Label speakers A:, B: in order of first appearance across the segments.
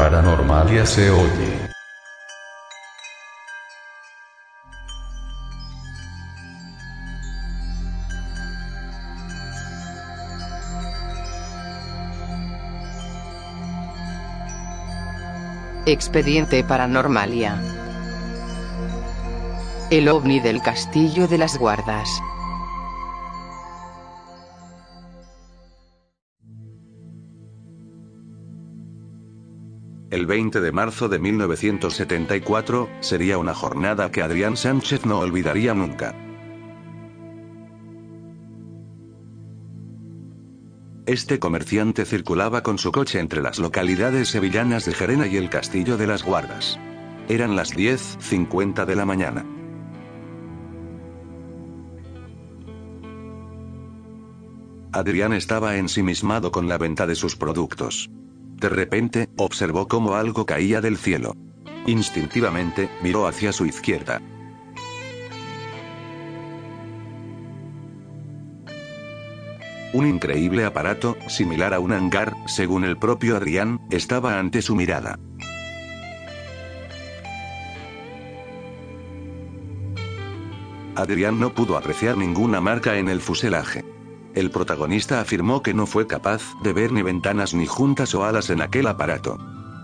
A: Paranormalia se oye.
B: Expediente Paranormalia. El ovni del Castillo de las Guardas.
C: El 20 de marzo de 1974 sería una jornada que Adrián Sánchez no olvidaría nunca. Este comerciante circulaba con su coche entre las localidades sevillanas de Gerena y el Castillo de las Guardas. Eran las 10:50 de la mañana. Adrián estaba ensimismado con la venta de sus productos. De repente, observó cómo algo caía del cielo. Instintivamente, miró hacia su izquierda. Un increíble aparato, similar a un hangar, según el propio Adrián, estaba ante su mirada. Adrián no pudo apreciar ninguna marca en el fuselaje. El protagonista afirmó que no fue capaz de ver ni ventanas ni juntas o alas en aquel aparato.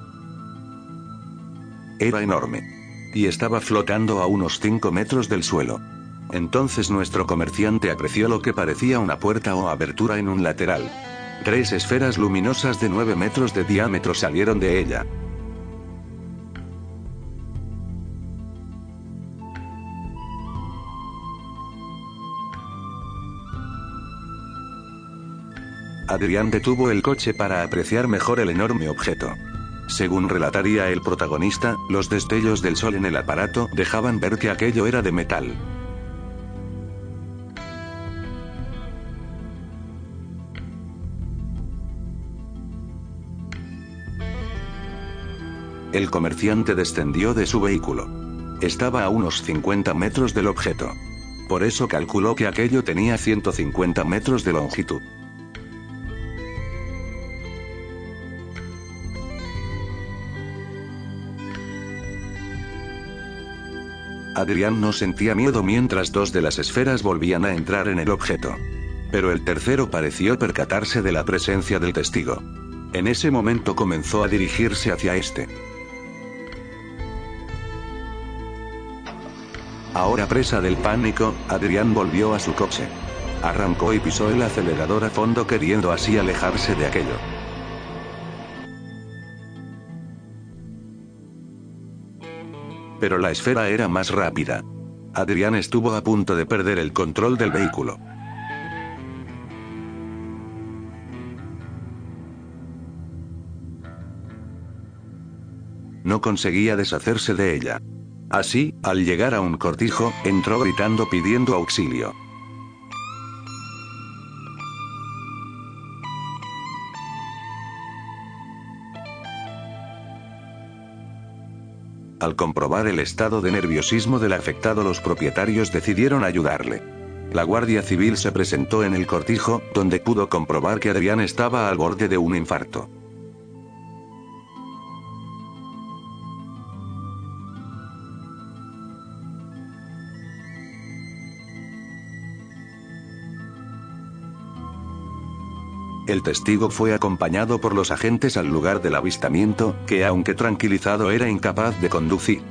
C: Era enorme. Y estaba flotando a unos 5 metros del suelo. Entonces nuestro comerciante apreció lo que parecía una puerta o abertura en un lateral. 3 esferas luminosas de 9 metros de diámetro salieron de ella. Adrián detuvo el coche para apreciar mejor el enorme objeto. Según relataría el protagonista, los destellos del sol en el aparato dejaban ver que aquello era de metal. El comerciante descendió de su vehículo. Estaba a unos 50 metros del objeto. Por eso calculó que aquello tenía 150 metros de longitud. Adrián no sentía miedo mientras 2 de las esferas volvían a entrar en el objeto. Pero el tercero pareció percatarse de la presencia del testigo. En ese momento comenzó a dirigirse hacia este. Ahora presa del pánico, Adrián volvió a su coche. Arrancó y pisó el acelerador a fondo queriendo así alejarse de aquello. Pero la esfera era más rápida. Adrián estuvo a punto de perder el control del vehículo. No conseguía deshacerse de ella. Así, al llegar a un cortijo, entró gritando pidiendo auxilio. Al comprobar el estado de nerviosismo del afectado, los propietarios decidieron ayudarle. La Guardia Civil se presentó en el cortijo, donde pudo comprobar que Adrián estaba al borde de un infarto. El testigo fue acompañado por los agentes al lugar del avistamiento, que aunque tranquilizado era incapaz de conducir.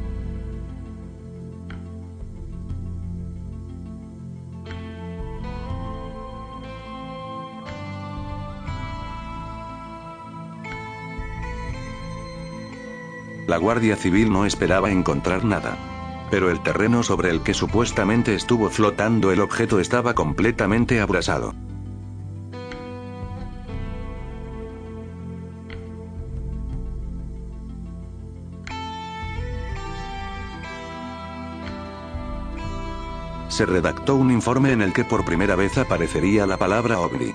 C: La Guardia Civil no esperaba encontrar nada. Pero el terreno sobre el que supuestamente estuvo flotando el objeto estaba completamente abrasado. Se redactó un informe en el que por primera vez aparecería la palabra ovni.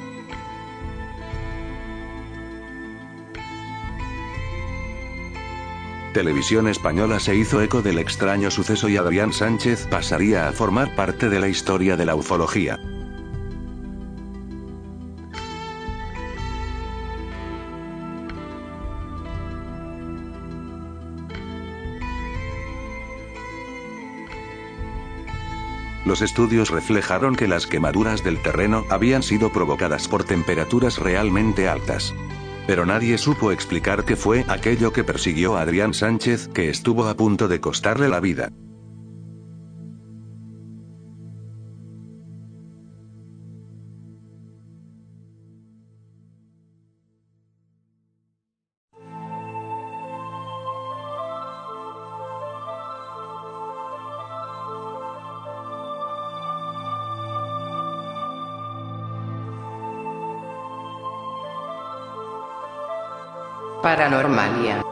C: Televisión Española se hizo eco del extraño suceso y Adrián Sánchez pasaría a formar parte de la historia de la ufología. Los estudios reflejaron que las quemaduras del terreno habían sido provocadas por temperaturas realmente altas. Pero nadie supo explicar qué fue aquello que persiguió a Adrián Sánchez, que estuvo a punto de costarle la vida.
B: Paranormalia.